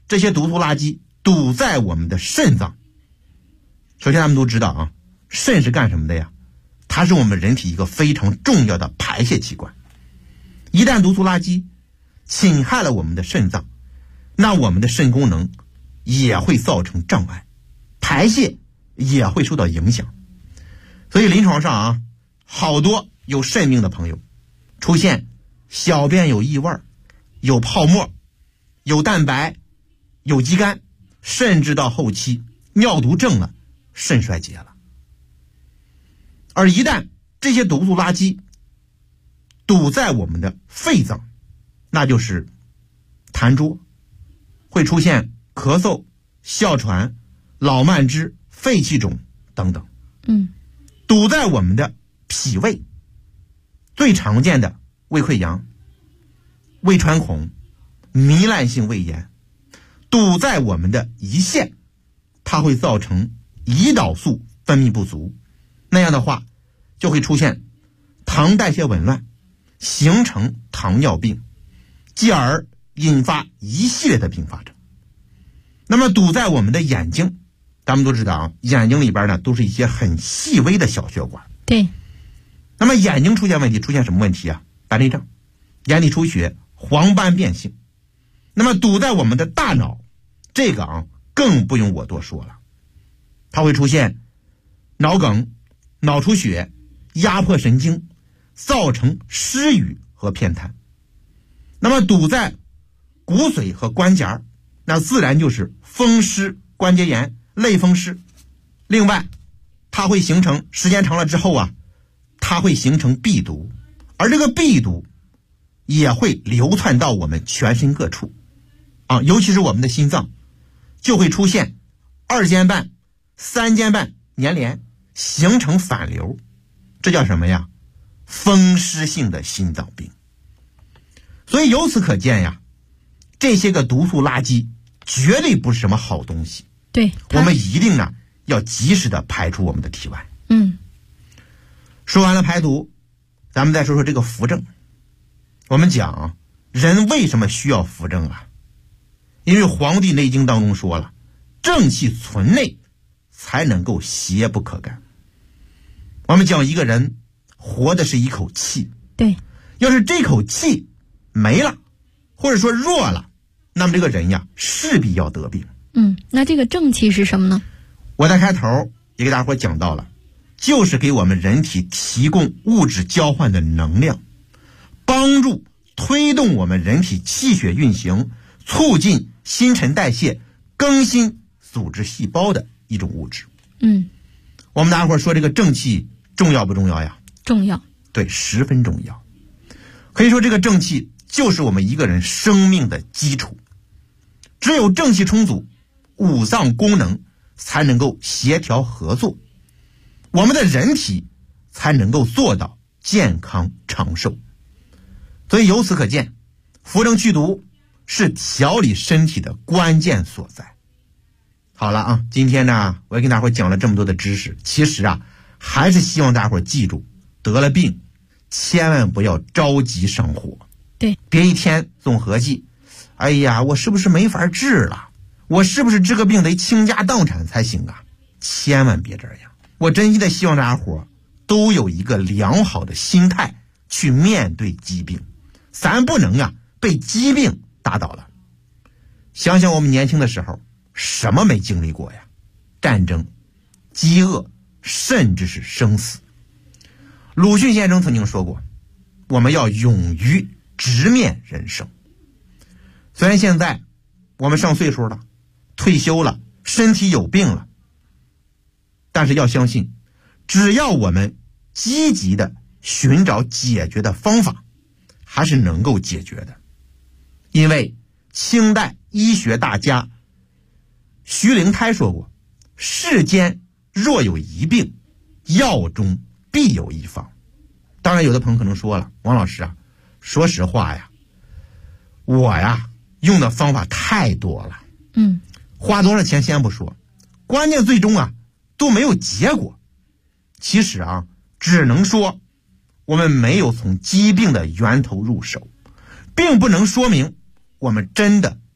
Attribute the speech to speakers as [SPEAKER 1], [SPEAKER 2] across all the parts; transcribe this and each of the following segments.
[SPEAKER 1] 这些毒素垃圾堵在我们的肾脏。首先咱们都知道啊，肾是干什么的呀？它是我们人体一个非常重要的排泄器官。一旦毒素垃圾侵害了我们的肾脏，那我们的肾功能也会造成障碍，排泄也会受到影响。所以临床上啊，好多有肾病的朋友出现小便有异味、有泡沫、有蛋白、有肌酐，甚至到后期尿毒症了，肾衰竭了。而一旦这些毒素垃圾堵在我们的肺脏，那就是痰浊，会出现咳嗽、哮喘、老慢支、肺气肿等等。堵在我们的脾胃，最常见的胃溃疡、胃穿孔、糜烂性胃炎，堵在我们的胰腺，它会造成胰岛素分泌不足，那样的话就会出现糖代谢紊乱，形成糖尿病，继而引发一系列的并发症。那么堵在我们的眼睛，咱们都知道啊，眼睛里边呢都是一些很细微的小血管。
[SPEAKER 2] 对。
[SPEAKER 1] 那么眼睛出现问题，出现什么问题啊？白内障、眼底出血、黄斑变性。那么堵在我们的大脑，这个啊更不用我多说了，它会出现脑梗、脑出血、压迫神经，造成失语和偏瘫。那么堵在骨髓和关节，那自然就是风湿关节炎、类风湿。另外它会形成，时间长了之后啊，它会形成壁毒，而这个壁毒也会流窜到我们全身各处啊，尤其是我们的心脏，就会出现二尖瓣、三尖瓣粘连，形成反流，这叫什么呀？风湿性的心脏病。所以由此可见呀，这些个毒素垃圾绝对不是什么好东西。
[SPEAKER 2] 对，
[SPEAKER 1] 我们一定呢要及时的排出我们的体外。说完了排毒，咱们再说说这个扶正。我们讲啊，人为什么需要扶正啊？因为《黄帝内经》当中说了，正气存内，才能够邪不可干。我们讲一个人活的是一口气，
[SPEAKER 2] 对，
[SPEAKER 1] 要是这口气没了，或者说弱了，那么这个人呀势必要得病。
[SPEAKER 2] 那这个正气是什么呢？
[SPEAKER 1] 我在开头也给大伙讲到了，就是给我们人体提供物质交换的能量，帮助推动我们人体气血运行，促进新陈代谢，更新组织细胞的一种物质。我们大伙说这个正气重要不重要呀？
[SPEAKER 2] 重要。
[SPEAKER 1] 对，十分重要。可以说这个正气就是我们一个人生命的基础，只有正气充足，五脏功能才能够协调合作，我们的人体才能够做到健康长寿。所以由此可见，扶正祛毒是调理身体的关键所在。好了啊，今天呢我也跟大伙讲了这么多的知识，其实啊还是希望大伙记住，得了病千万不要着急上火。
[SPEAKER 2] 对，
[SPEAKER 1] 别一天总合计，哎呀我是不是没法治了，我是不是这个病得倾家荡产才行啊？千万别这样。我真心的希望大家伙都有一个良好的心态去面对疾病，咱不能啊被疾病打倒了。想想我们年轻的时候什么没经历过呀？战争、饥饿，甚至是生死。鲁迅先生曾经说过，我们要勇于直面人生。虽然现在我们上岁数了，退休了，身体有病了，但是要相信，只要我们积极的寻找解决的方法，还是能够解决的。因为清代医学大家徐灵胎说过，世间若有一病，药中必有一方。当然有的朋友可能说了，王老师啊，说实话呀，我呀用的方法太多了，花多少钱先不说，关键最终啊都没有结果。其实啊，只能说我们没有从疾病的源头入手，并不能说明我们真的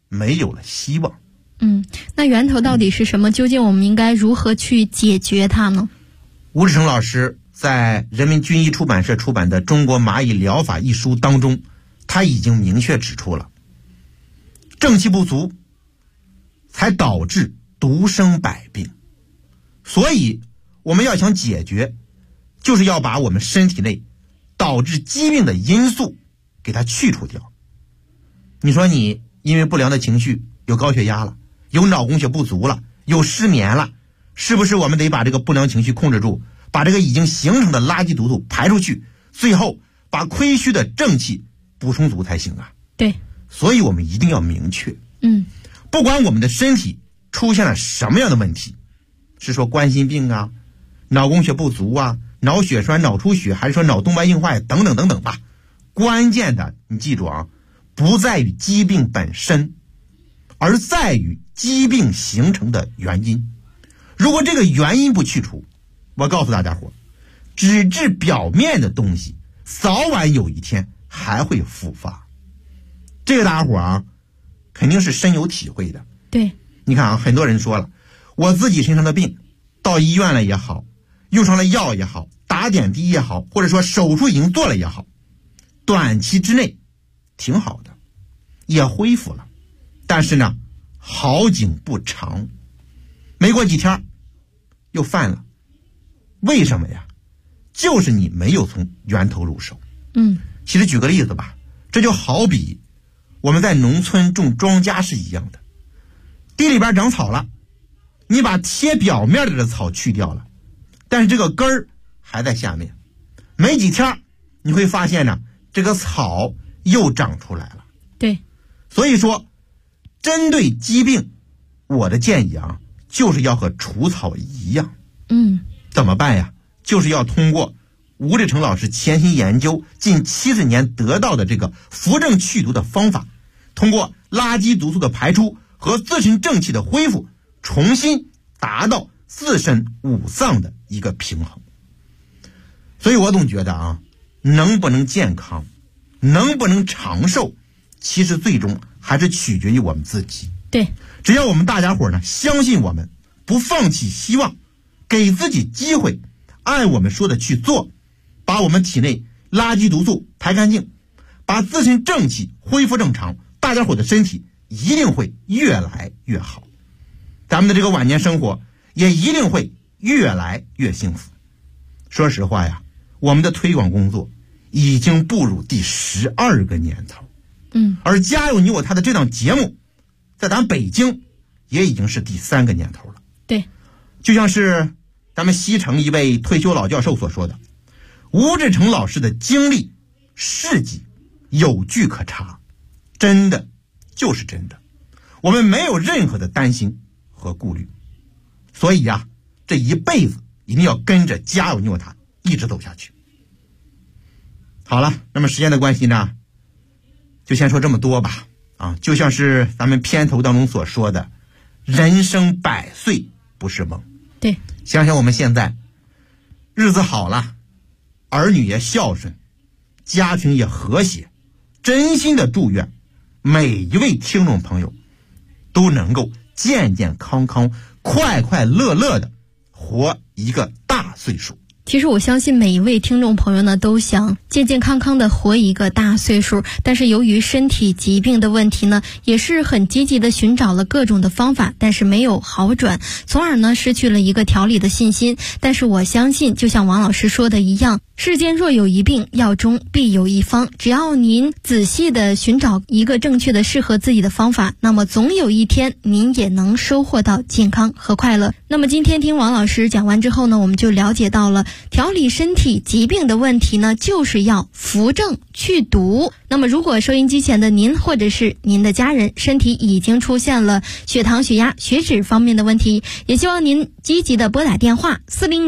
[SPEAKER 1] 没有了希望。
[SPEAKER 2] 那源头到底是什么？究竟我们应该如何去解决它呢？
[SPEAKER 1] 吴志成老师在人民军医出版社出版的《中国蚂蚁疗法》一书当中，他已经明确指出了，正气不足才导致独生百病。所以我们要想解决，就是要把我们身体内导致疾病的因素给它去除掉。你说你因为不良的情绪有高血压了，有脑供血不足了，有失眠了，是不是我们得把这个不良情绪控制住，把这个已经形成的垃圾毒素排出去，最后把亏虚的正气补充足才行啊？
[SPEAKER 2] 对，
[SPEAKER 1] 所以我们一定要明确，不管我们的身体出现了什么样的问题，是说冠心病啊、脑供血不足啊、脑血栓、脑出血，还是说脑动脉硬化等等等等吧，关键的你记住啊，不在于疾病本身，而在于疾病形成的原因。如果这个原因不去除，我告诉大家伙，只治表面的东西，早晚有一天还会复发。这个大家伙啊，肯定是深有体会的。
[SPEAKER 2] 对，
[SPEAKER 1] 你看啊，很多人说了，我自己身上的病，到医院了也好，用上了药也好，打点滴也好，或者说手术已经做了也好，短期之内挺好的，也恢复了，但是呢，好景不长，没过几天又犯了。为什么呀？就是你没有从源头入手。其实举个例子吧，这就好比我们在农村种庄稼是一样的，地里边长草了，你把贴表面的草去掉了，但是这个根儿还在下面，没几天你会发现呢，这个草又长出来了。
[SPEAKER 2] 对，
[SPEAKER 1] 所以说针对疾病，我的建议啊，就是要和除草一样。怎么办呀？就是要通过吴志成老师潜心研究近70年得到的这个扶正祛毒的方法，通过垃圾毒素的排出和自身正气的恢复，重新达到自身五脏的一个平衡。所以我总觉得啊，能不能健康，能不能长寿，其实最终还是取决于我们自己。
[SPEAKER 2] 对，
[SPEAKER 1] 只要我们大家伙呢相信我们，不放弃希望，给自己机会，按我们说的去做，把我们体内垃圾毒素排干净，把自身正气恢复正常，大家伙的身体一定会越来越好，咱们的这个晚年生活也一定会越来越幸福。说实话呀，我们的推广工作已经步入第12个年头，而家有你我他的这档节目在咱北京也已经是第3个年头了。
[SPEAKER 2] 对，
[SPEAKER 1] 就像是咱们西城一位退休老教授所说的，吴志成老师的经历事迹有据可查，真的就是真的，我们没有任何的担心和顾虑。所以呀，这一辈子一定要跟着家有你我他一直走下去。好了，那么时间的关系呢，就先说这么多吧。就像是咱们片头当中所说的，人生100岁不是梦。
[SPEAKER 2] 对，
[SPEAKER 1] 想想我们现在日子好了，儿女也孝顺，家庭也和谐，真心的祝愿每一位听众朋友都能够健健康康、快快乐乐的活一个大岁数。
[SPEAKER 2] 其实我相信每一位听众朋友呢，都想健健康康的活一个大岁数，但是由于身体疾病的问题呢，也是很积极的寻找了各种的方法，但是没有好转，从而呢失去了一个调理的信心。但是我相信，就像王老师说的一样，世间若有一病，药中必有一方。只要您仔细的寻找一个正确的适合自己的方法，那么总有一天您也能收获到健康和快乐。那么今天听王老师讲完之后呢，我们就了解到了调理身体疾病的问题呢，就是要扶正去毒。那么如果收音机前的您或者是您的家人身体已经出现了血糖、血压、血脂方面的问题，也希望您积极的拨打电话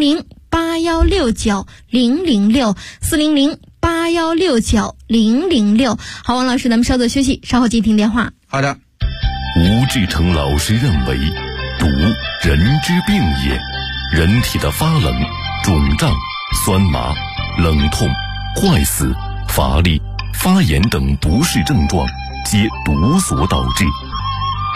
[SPEAKER 2] 400-8169-006，400-8169-006。好，王老师，咱们稍作休息，稍后接听电话。
[SPEAKER 1] 好的。
[SPEAKER 3] 吴志成老师认为，毒人之病也，人体的发冷、肿胀、酸麻、冷痛、坏死、乏力、发炎等不适症状皆毒所导致，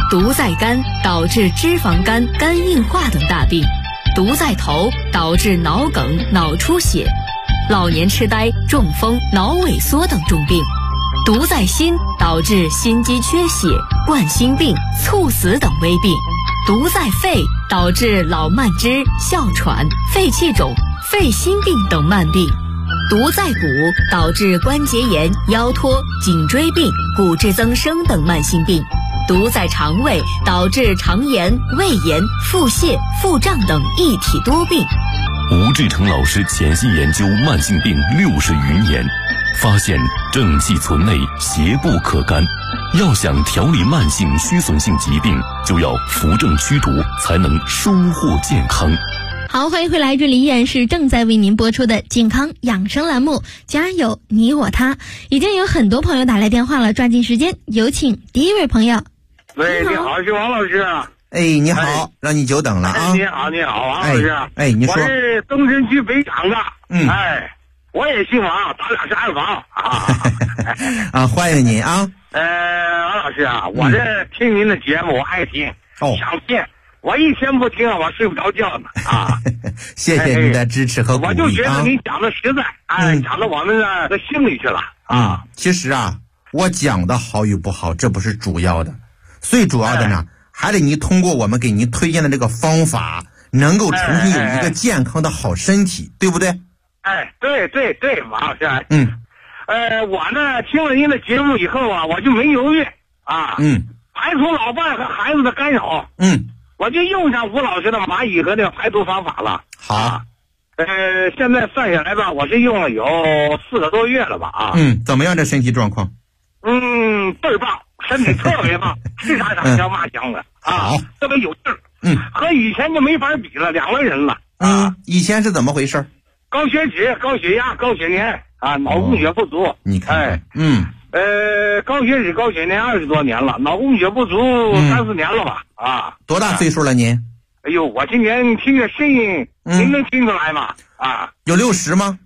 [SPEAKER 4] 毒在肝，导致脂肪肝、肝硬化等大病；毒在头，导致脑梗、脑出血、老年痴呆、中风、脑萎缩等重病；毒在心，导致心肌缺血、冠心病、猝死等危病；毒在肺，导致脑慢支、哮喘、肺气肿、肺心病等慢病；毒在骨，导致关节炎、腰托、颈椎病、骨质增生等慢性病；毒在肠胃，导致肠炎、胃炎、腹泻、腹胀等一体多病。
[SPEAKER 3] 吴志成老师潜心研究慢性病60余年，发现正气存内，邪不可干。要想调理慢性虚损性疾病，就要扶正驱毒，才能收获健康。
[SPEAKER 2] 好，欢迎回来，这里依然是正在为您播出的健康养生栏目，家有你我他。已经有很多朋友打来电话了，抓紧时间，有请第一位朋友。
[SPEAKER 5] 喂，你好，是王老师。
[SPEAKER 1] 哎，你好，让你久等了啊！
[SPEAKER 5] 你好，王老师。
[SPEAKER 1] 哎，你说。
[SPEAKER 5] 我是东城区北厂的。我也姓王，咱俩是二房啊。
[SPEAKER 1] 啊，欢迎您啊。
[SPEAKER 5] 王老师啊，我这听您的节目，我爱听，想听。我一天不听，我睡不着觉呢啊！
[SPEAKER 1] 谢谢您的支持和鼓励啊！
[SPEAKER 5] 我就觉得您讲的实在，讲到我们的心里去了啊。
[SPEAKER 1] 其实啊，我讲的好与不好，这不是主要的，最主要的呢，还得您通过我们给您推荐的这个方法，能够重新有一个健康的好身体，对不对？
[SPEAKER 5] 对，王老师。我呢听了您的节目以后啊，我就没犹豫啊。排除老伴和孩子的干扰。我就用上吴老师的蚂蚁和那个排毒方法了。
[SPEAKER 1] 好，
[SPEAKER 5] 现在算下来吧，我是用了有4个多月了吧啊。
[SPEAKER 1] 怎么样这身体状况？
[SPEAKER 5] 倍儿棒，身体特别棒，吃啥香嘛香的啊，特别有劲儿。和以前就没法比了，两个人了啊。
[SPEAKER 1] 以前是怎么回事？
[SPEAKER 5] 高血脂、高血压、高血粘啊，脑供血不足。
[SPEAKER 1] 你看，
[SPEAKER 5] 高血脂、高血粘20多年了，脑供血不足3、4年了吧？啊，
[SPEAKER 1] 多大岁数了您？
[SPEAKER 5] 哎呦，我今年听着声音，您能听出来吗？啊，
[SPEAKER 1] 有60吗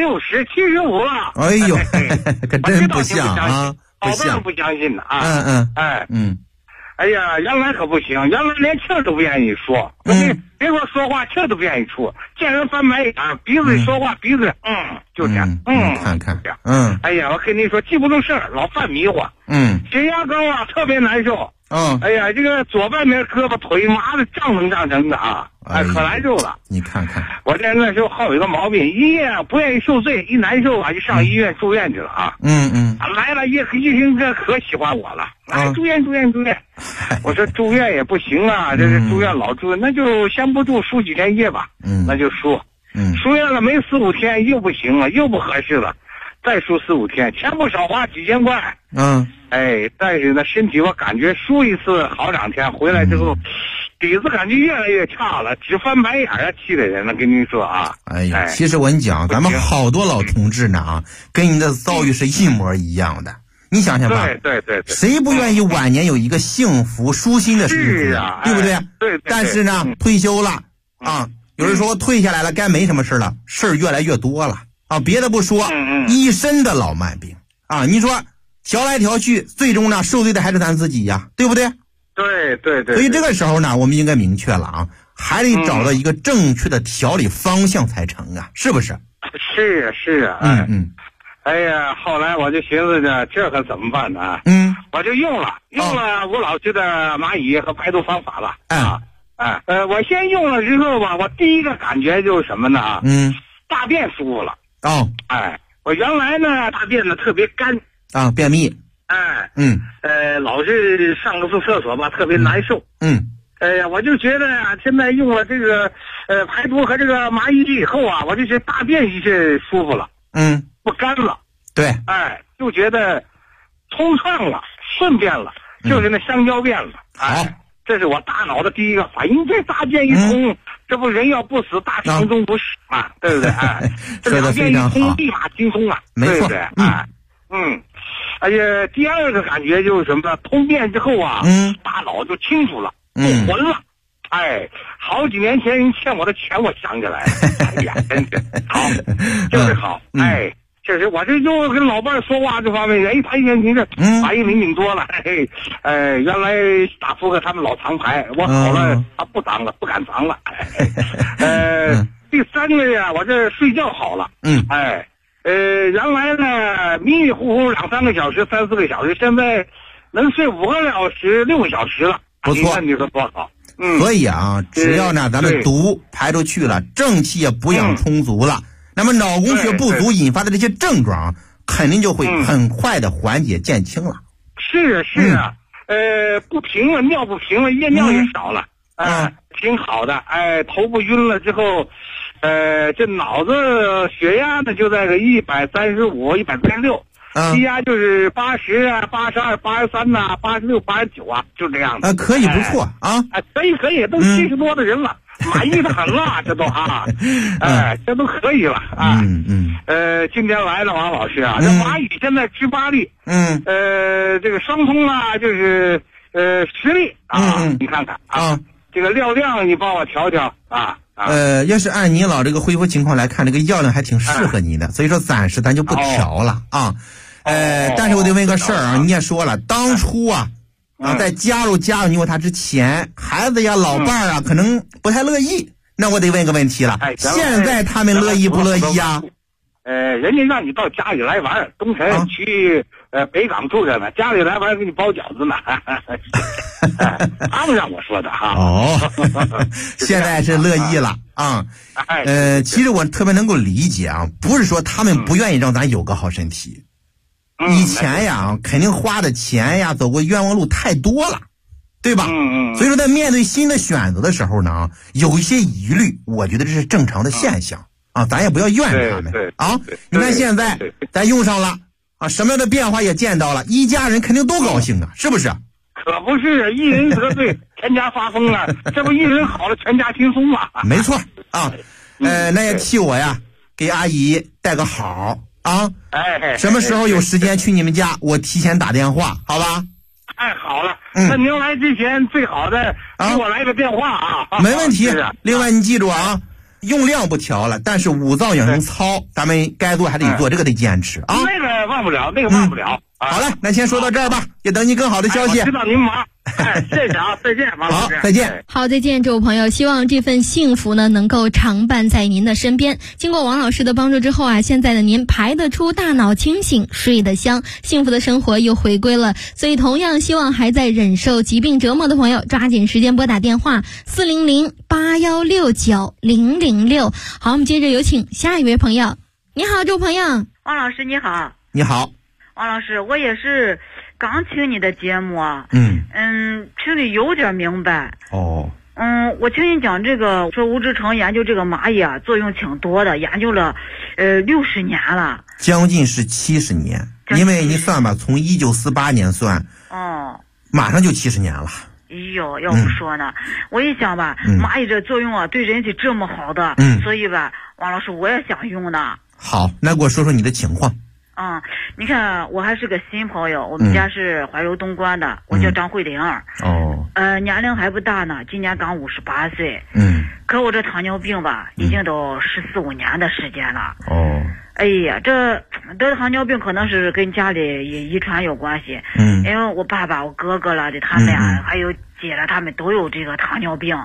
[SPEAKER 5] ？60、75了。
[SPEAKER 1] 哎呦，可真不像啊，
[SPEAKER 5] 不像，不相信的啊。哎呀，原来可不行，原来连气儿都不愿意说，别说话，气儿都不愿意出，见人翻白眼，鼻子说话，鼻子就这样，
[SPEAKER 1] 看看，
[SPEAKER 5] 哎呀，我跟你说，记不住事儿，老犯迷糊，血压高啊，特别难受，哎呀，这个左半边胳膊腿麻的胀成的啊，可难受了。
[SPEAKER 1] 你看看，
[SPEAKER 5] 我这那时候好有一个毛病，医院不愿意受罪，一难受啊就上医院住院去了啊。来了，医生可喜欢我了，来住院。我说住院也不行啊，这是住院老住，那就先不住，输几天液吧。那就输。输院了没4、5天又不行了，又不合适了，再输4、5天，钱不少花，几千块。但是呢，身体我感觉输一次好2天，回来之后，底子感觉越来越差了，只翻白眼啊，气的人了，跟您说啊。
[SPEAKER 1] 哎呀，其实我跟你讲，咱们好多老同志呢啊，跟你的遭遇是一模一样的。你想想吧，
[SPEAKER 5] 对，
[SPEAKER 1] 谁不愿意晚年有一个幸福舒心的日子，对不对？
[SPEAKER 5] 对。
[SPEAKER 1] 但是呢，退休了啊，有人说退下来了，该没什么事了，事儿越来越多了啊。别的不说，一身的老慢病啊，你说调来调去，最终呢受罪的还是咱自己呀，对不对？
[SPEAKER 5] 对。
[SPEAKER 1] 所以这个时候呢，我们应该明确了啊，还得找到一个正确的调理方向才成啊，是不是？
[SPEAKER 5] 是啊。哎呀，后来我就寻思着，这可怎么办呢？我就用了吴老师的蚂蚁和排毒方法了。我先用了之后吧，我第一个感觉就是什么呢？大便舒服了。我原来呢大便呢特别干
[SPEAKER 1] 啊，便秘。
[SPEAKER 5] 老是上个次厕所吧，特别难受。我就觉得啊，现在用了这个排毒和这个蚂蚁以后啊，我就觉得大便一下舒服了。不干了，
[SPEAKER 1] 对，
[SPEAKER 5] 就觉得通畅了，顺便了，就是那香蕉便了。这是我大脑的第一个反应。这大便一通，这不人要不死，大肠中不是嘛，对不对？这两便一通，立马精通啊，对不对？哎呀，第二个感觉就是什么？通便之后啊，大脑就清楚了，不混了。好几年前人欠我的钱，我想起来了。哎呀，真是好，就是好。 确实，我这就跟老伴儿说话这方面，他一天听着反应灵敏多了。原来打扑克他们老藏牌，我好了，他不藏了，不敢藏了。第三个呀，我这睡觉好了。原来呢迷迷糊糊2-3个小时、3-4个小时，现在能睡5个小时、6个小时了。
[SPEAKER 1] 不错，
[SPEAKER 5] 你说多好？
[SPEAKER 1] 所以啊，只要呢咱们毒排出去了，正气也补养充足了，那么脑供血不足引发的这些症状，肯定就会很快的缓解减轻了。
[SPEAKER 5] 是啊，不平了，尿不平了，夜尿也少了，挺好的。头不晕了之后，这脑子血压呢就在个135、136。低压就是80啊、82、83呐、86、89啊，就这样的。
[SPEAKER 1] 可以，不错啊。
[SPEAKER 5] 可以，都70多的人了，满意的很了，这都啊，这都可以了啊。今天来了王老师啊，这蚂蚁现在吃8粒，这个双通啊就是10粒啊，你看看啊，这个药量你帮我调调啊。
[SPEAKER 1] 要是按你老这个恢复情况来看，这个药量还挺适合你的，所以说暂时咱就不调了啊。但是我得问个事儿啊，你也说了，当初啊，在加入你我他之前，孩子呀、老伴儿啊，可能不太乐意。那我得问个问题了，现在他们乐意不乐意呀？
[SPEAKER 5] 人家让你到家里来玩，东城去北港住着呢，家里来玩给你包饺子呢。他们让我说的哈。
[SPEAKER 1] 现在是乐意了啊。其实我特别能够理解啊，不是说他们不愿意让咱有个好身体。以前呀，肯定花的钱呀，走过冤枉路太多了，对吧？所以说在面对新的选择的时候呢，有一些疑虑，我觉得这是正常的现象啊，咱也不要怨他们啊。你看现在咱用上了啊，什么样的变化也见到了，一家人肯定都高兴啊，是不是？
[SPEAKER 5] 可不是，一人得罪全家发疯了，这不一人好了全家轻松吗？
[SPEAKER 1] 没错啊。那也替我呀给阿姨带个好啊。什么时候有时间去你们家，我提前打电话，好吧？
[SPEAKER 5] 太好了，那您来之前最好的给我来个电话啊。
[SPEAKER 1] 没问题。另外你记住啊，用量不调了，但是5脏养生操咱们该做还得做，这个得坚持啊。
[SPEAKER 5] 那个忘不了。
[SPEAKER 1] 好了，那先说到这儿吧，也等你更好的消息。
[SPEAKER 5] 我知道您忙。谢谢啊，再见，王老师。
[SPEAKER 1] 好，再见。
[SPEAKER 2] 好，再见，这位朋友。希望这份幸福呢，能够常伴在您的身边。经过王老师的帮助之后啊，现在的您排得出，大脑清醒，睡得香，幸福的生活又回归了。所以，同样希望还在忍受疾病折磨的朋友，抓紧时间拨打电话400-8169-006。好，我们接着有请下一位朋友。你好，这位朋友。
[SPEAKER 6] 王老师，你好。
[SPEAKER 1] 你好。
[SPEAKER 6] 王老师，我也是刚听你的节目，听得有点明白。我听你讲这个，说吴志成研究这个蚂蚁啊，作用挺多的，研究了60年了，
[SPEAKER 1] 将近是70年，因为你算吧，从1948年算，马上就70年了。
[SPEAKER 6] 哎呦，要不说呢，我一想吧，蚂蚁这作用啊，对人体这么好的，所以吧，王老师我也想用呢。
[SPEAKER 1] 好，那给我说说你的情况。
[SPEAKER 6] 你看我还是个新朋友，我们家是怀柔东关的，我叫张慧玲。年龄还不大呢，今年刚58岁。可我这糖尿病吧，已经都14、15年的时间了。哎呀，这得糖尿病可能是跟家里遗传有关系。因为我爸爸、我哥哥了的，他们呀，还有姐了，他们都有这个糖尿病。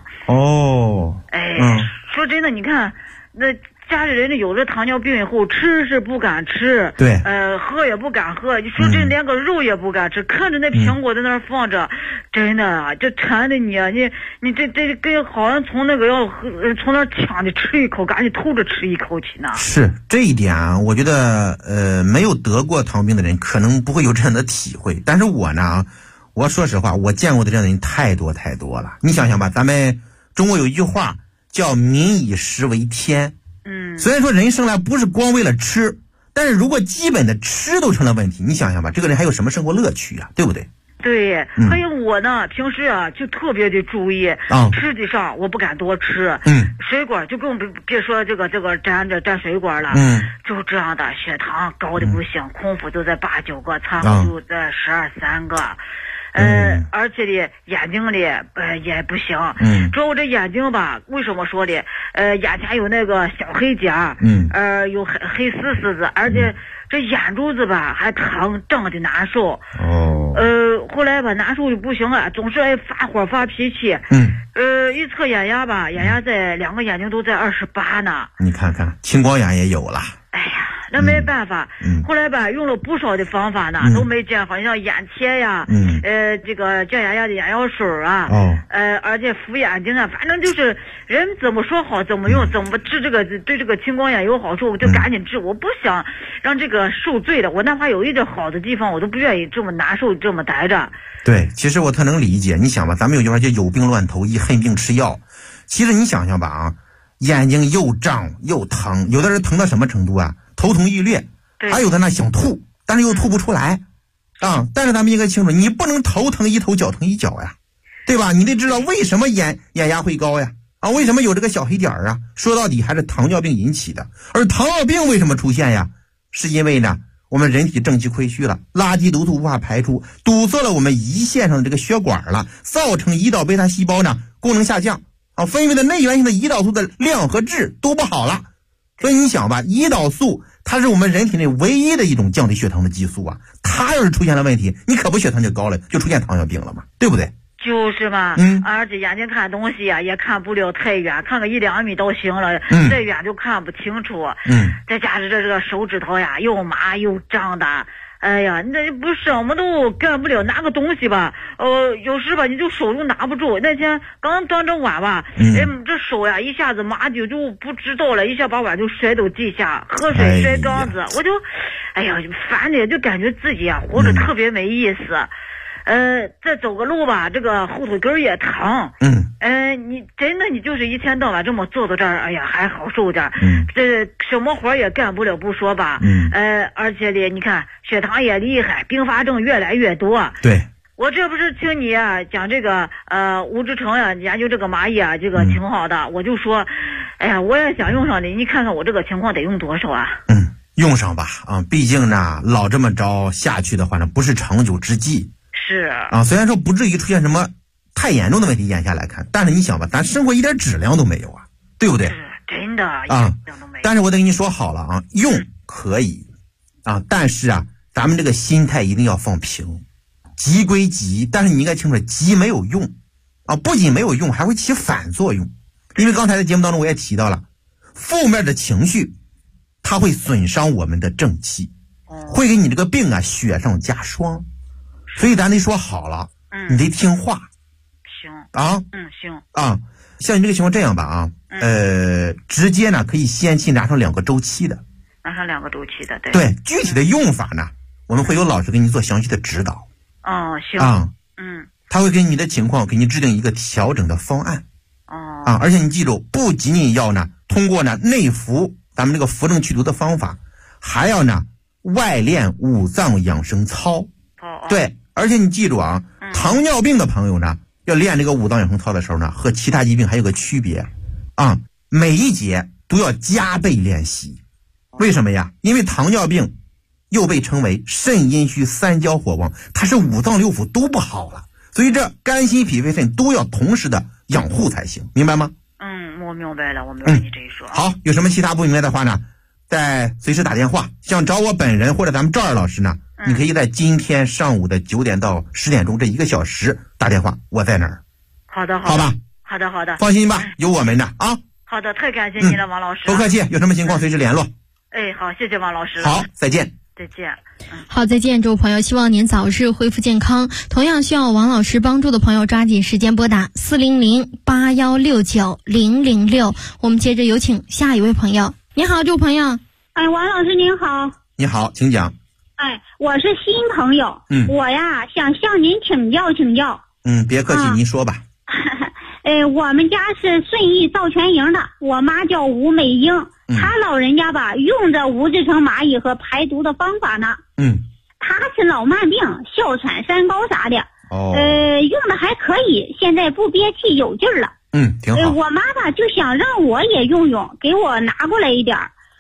[SPEAKER 6] 说真的，你看那。家里人有了糖尿病以后，吃是不敢吃，
[SPEAKER 1] 对，
[SPEAKER 6] 喝也不敢喝。你说这连个肉也不敢吃，看着那苹果在那儿放着，真的啊，这馋的你这跟好像从那个要从那抢着吃一口，赶紧偷着吃一口去呢。
[SPEAKER 1] 是这一点啊，我觉得没有得过糖尿病的人可能不会有这样的体会，但是我呢，我说实话，我见过的这样的人太多太多了。你想想吧，咱们中国有一句话叫民以食为天。虽然说人生来不是光为了吃，但是如果基本的吃都成了问题，你想想吧，这个人还有什么生活乐趣啊，对不对？
[SPEAKER 6] 对，还有我呢，平时啊就特别的注意，吃的上我不敢多吃，水果就更别说这个蘸水果了，就这样的血糖高的不行，空腹就在8、9个，餐后就在12、13个。 而且的眼睛里也不行。主要我这眼睛吧，为什么说的？眼前有那个小黑点，有黑丝丝子，而且这眼珠子吧还疼，胀的难受。后来吧难受就不行了，总是爱发火发脾气。一测眼压吧，眼压在2个眼睛都在28呢。
[SPEAKER 1] 你看看，青光眼也有了。
[SPEAKER 6] 哎呀，那没办法。后来吧用了不少的方法呢，都没见好，像眼贴呀，这个降眼压的眼药水啊，而且敷眼睛啊，反正就是人怎么说好怎么用，怎么治这个对这个青光眼有好处，我就赶紧治。我不想让这个受罪的，我哪怕有一点好的地方，我都不愿意这么难受这么待着。
[SPEAKER 1] 对，其实我特能理解。你想吧，咱们有句话叫有病乱投医，恨病吃药。其实你想想吧啊，眼睛又胀又疼，有的人疼到什么程度啊？头痛欲裂，还有的呢想吐，但是又吐不出来啊。但是咱们应该清楚，你不能头疼一头，脚疼一脚呀，对吧？你得知道为什么眼压会高呀，为什么有这个小黑点啊？说到底还是糖尿病引起的。而糖尿病为什么出现呀？是因为呢我们人体正气亏虚了，垃圾毒素无法排出，堵塞了我们胰腺上的这个血管了，造成胰岛贝塔细胞呢功能下降分泌的内源性的胰岛素的量和质都不好了。所以你想吧，胰岛素它是我们人体内唯一的一种降低血糖的激素啊，它要是出现了问题，你可不血糖就高了，就出现糖尿病了嘛，对不对？
[SPEAKER 6] 就是嘛，而且眼睛看东西啊也看不了太远，看个1-2米都行了，再远就看不清楚。再加上这个手指头呀又麻又胀的，哎呀，那不什么都干不了，拿个东西吧，有时吧你就手都拿不住。那天刚端着碗吧，这手呀一下子麻就不知道了，一下把碗就摔到地下，喝水摔缸子，我就，哎呀，烦的就感觉自己啊活着特别没意思。再走个路吧，这个后腿根也疼。你真的你就是一天到晚这么坐到这儿，哎呀还好受点。这什么活也干不了不说吧。而且的你看血糖也厉害，并发症越来越多。
[SPEAKER 1] 对，
[SPEAKER 6] 我这不是听你啊讲这个吴志成呀研究这个蚂蚁啊，这个挺好的。我就说，哎呀我也想用上的，你看看我这个情况得用多少啊？
[SPEAKER 1] 用上吧毕竟呢老这么着下去的话呢不是长久之计。
[SPEAKER 6] 是
[SPEAKER 1] 虽然说不至于出现什么太严重的问题，眼下来看，但是你想吧，咱生活一点质量都没有啊，对不对？
[SPEAKER 6] 是真的
[SPEAKER 1] 但是我得跟你说好了用可以但是咱们这个心态一定要放平，急归急，但是你应该清楚，急没有用不仅没有用，还会起反作用。因为刚才在节目当中我也提到了，负面的情绪它会损伤我们的正气，会给你这个病雪上加霜。所以咱得说好了，你得听话。
[SPEAKER 6] 行行
[SPEAKER 1] 像你这个情况这样吧直接呢可以先期拿上2个周期的。
[SPEAKER 6] 拿上2个周期的，
[SPEAKER 1] 对，具体的用法呢我们会有老师给你做详细的指导。
[SPEAKER 6] 行
[SPEAKER 1] 他会给你的情况给你制定一个调整的方案。而且你记住，不仅仅要呢通过呢内服咱们这个扶正祛毒的方法，还要呢外练五脏养生操。对，而且你记住糖尿病的朋友呢要练这个五脏养生操的时候呢，和其他疾病还有个区别每一节都要加倍练习。为什么呀？因为糖尿病又被称为肾阴虚三焦火旺，它是五脏六腑都不好了，所以这肝心脾肺肾都要同时的养护才行，明白吗？
[SPEAKER 6] 我明白了，我明白你这一说。
[SPEAKER 1] 好，有什么其他不明白的话呢，再随时打电话，想找我本人或者咱们赵二老师呢，你可以在今天上午的9点到10点钟这1个小时打电话，我在哪儿？
[SPEAKER 6] 好的，
[SPEAKER 1] 好吧，
[SPEAKER 6] 好的，
[SPEAKER 1] 放心吧，有我们的
[SPEAKER 6] 好的，太感谢你了，王老师。
[SPEAKER 1] 不客气，有什么情况随时联络。
[SPEAKER 6] 好，谢谢王老师。
[SPEAKER 1] 好，再见。
[SPEAKER 6] 再见。
[SPEAKER 2] 好，再见，诸位朋友，希望您早日恢复健康。同样需要王老师帮助的朋友，抓紧时间拨打400-8169-006。我们接着有请下一位朋友。你好，这位朋友。
[SPEAKER 7] 王老师您好。
[SPEAKER 1] 你好，请讲。
[SPEAKER 7] 我是新朋友。我呀想向您请教。
[SPEAKER 1] 别客气，您说吧。
[SPEAKER 7] 我们家是顺义造泉营的，我妈叫吴美英，她老人家吧用着吴志成蚂蚁和排毒的方法呢。她是老慢病、哮喘、三高啥的。用的还可以，现在不憋气，有劲儿了。
[SPEAKER 1] 挺好。
[SPEAKER 7] 我妈吧就想让我也用，给我拿过来一点。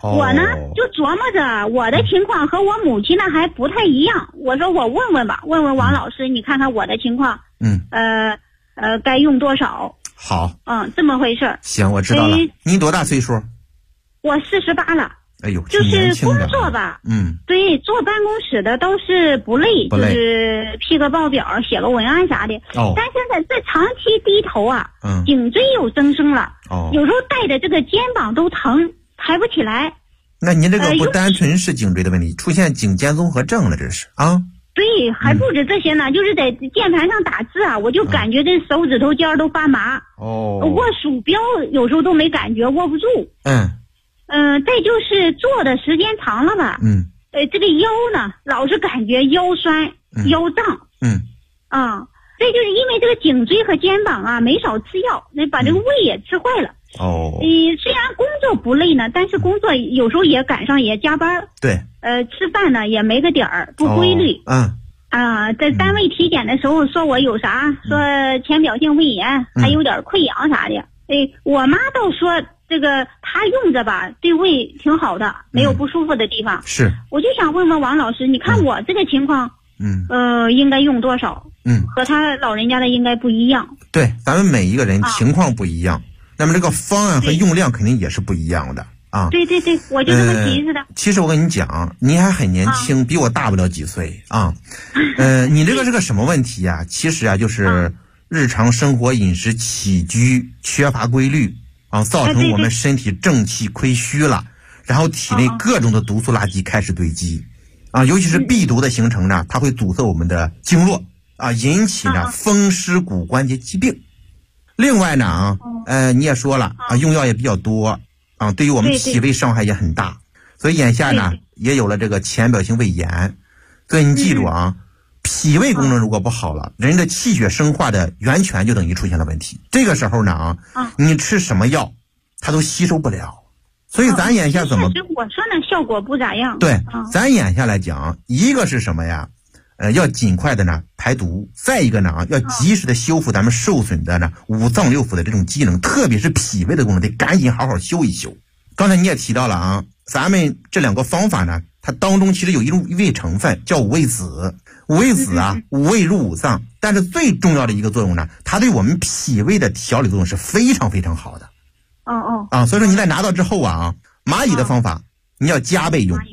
[SPEAKER 7] 我呢就琢磨着我的情况和我母亲呢还不太一样，我说我问问吧，问问王老师，你看看我的情况，该用多少？
[SPEAKER 1] 好，
[SPEAKER 7] 这么回事。
[SPEAKER 1] 行，我知道了。你多大岁数？
[SPEAKER 7] 我48了。
[SPEAKER 1] 哎呦，
[SPEAKER 7] 就是工作吧，对，坐办公室的倒是不累，就是批个报表、写个文案啥的。但现在这长期低头啊，颈椎有增生了，有时候带着这个肩膀都疼，抬不起来。
[SPEAKER 1] 那您这个不单纯是颈椎的问题，出现颈肩综合症了，这是啊？
[SPEAKER 7] 对，还不止这些呢，就是在键盘上打字啊，我就感觉这手指头尖都发麻。握鼠标有时候都没感觉，握不住。再就是坐的时间长了吧，这个腰呢，老是感觉腰酸、腰胀，这就是因为这个颈椎和肩膀啊没少吃药，那把这个胃也吃坏了。虽然工作不累呢，但是工作有时候也赶上也加班。
[SPEAKER 1] 对，
[SPEAKER 7] 吃饭呢也没个点儿，不规律。在单位体检的时候说我有啥，说浅表性胃炎，还有点溃疡啥的。我妈倒说这个她用着吧，对胃挺好的，没有不舒服的地方。
[SPEAKER 1] 是，
[SPEAKER 7] 我就想问问王老师，你看我这个情况，应该用多少？和他老人家的应该不一样。
[SPEAKER 1] 对，咱们每一个人情况不一样，那么这个方案和用量肯定也是不一样的啊。
[SPEAKER 7] 对，我就这么寻思的。
[SPEAKER 1] 其实我跟你讲，你还很年轻，比我大不了几岁啊。你这个是个什么问题啊？其实啊，就是日常生活饮食起居缺乏规律啊，造成我们身体正气亏虚了，然后体内各种的毒素垃圾开始堆积啊，尤其是壁毒的形成呢，它会阻塞我们的经络啊，引起呢风湿骨关节疾病。另外呢你也说了啊，用药也比较多啊，对于我们脾胃伤害也很大，所以眼下呢也有了这个浅表性胃炎。所以你记住啊，脾胃功能如果不好了，人的气血生化的源泉就等于出现了问题。这个时候呢你吃什么药它都吸收不了。所以咱眼下怎么
[SPEAKER 7] 我说呢效果不咋样。
[SPEAKER 1] 对，咱眼下来讲，一个是什么呀？要尽快的呢排毒，再一个呢要及时的修复咱们受损的呢五脏六腑的这种机能，特别是脾胃的功能得赶紧好好修一修。刚才你也提到了啊，咱们这两个方法呢，它当中其实有一味成分叫五味子。五味子啊，五味入五脏，但是最重要的一个作用呢，它对我们脾胃的调理作用是非常非常好的。所以说你在拿到之后啊，蚂蚁的方法你要加倍用。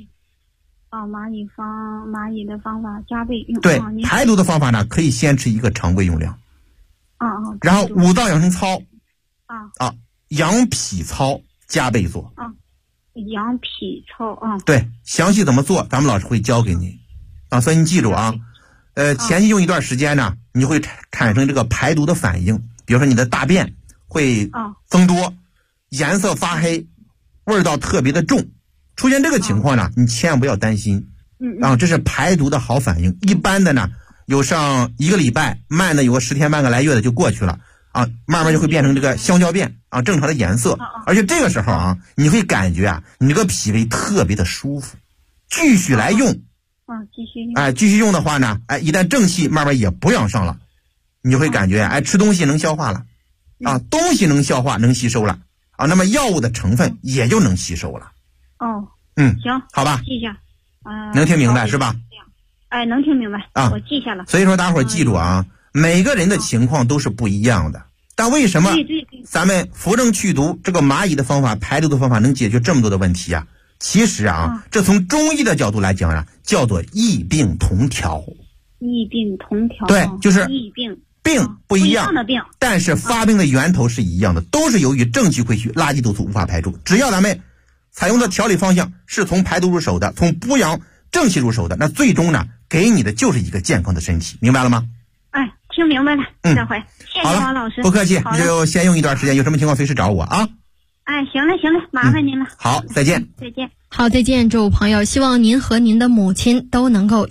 [SPEAKER 7] 蚂蚁的方法加倍用。
[SPEAKER 1] 对，排毒的方法呢，可以先吃一个常规用量。然后五脏养生操养脾操加倍做。
[SPEAKER 7] 养脾操
[SPEAKER 1] 对，详细怎么做，咱们老师会教给你所以你记住啊，前期用一段时间呢，你会产生这个排毒的反应，比如说你的大便会增多，颜色发黑，味道特别的重。出现这个情况呢，你千万不要担心这是排毒的好反应。一般的呢有上1个礼拜，慢的有个10天半个来月的就过去了慢慢就会变成这个香蕉便正常的颜色。而且这个时候你会感觉你这个脾胃特别的舒服。继续来用继续用的话呢一旦正气慢慢也不养上了，你就会感觉吃东西能消化了东西能消化能吸收了那么药物的成分也就能吸收了。
[SPEAKER 7] 行，
[SPEAKER 1] 好吧，
[SPEAKER 7] 记下。
[SPEAKER 1] 能听明白是吧？
[SPEAKER 7] 能听明白我记下了。
[SPEAKER 1] 所以说大伙儿记住每个人的情况都是不一样的，但为什么咱们扶正祛毒这个蚂蚁的方法、排毒的方法能解决这么多的问题其实这从中医的角度来讲叫做异病同调。
[SPEAKER 7] 异病同调。
[SPEAKER 1] 对，就是
[SPEAKER 7] 异病
[SPEAKER 1] 不一样
[SPEAKER 7] 的病，
[SPEAKER 1] 但是发病的源头是一样的，都是由于正气亏虚，垃圾毒素无法排出。只要咱们采用的调理方向是从排毒入手的，从补养正气入手的，那最终呢给你的就是一个健康的身体。明白了吗？
[SPEAKER 7] 听明白了。这回谢谢王老师。
[SPEAKER 1] 不客气，你就先用一段时间，有什么情况随时找我
[SPEAKER 7] 行了，麻烦您了。
[SPEAKER 1] 好，再见。
[SPEAKER 7] 再见。
[SPEAKER 2] 好，再见，这位朋友，希望您和您的母亲都能够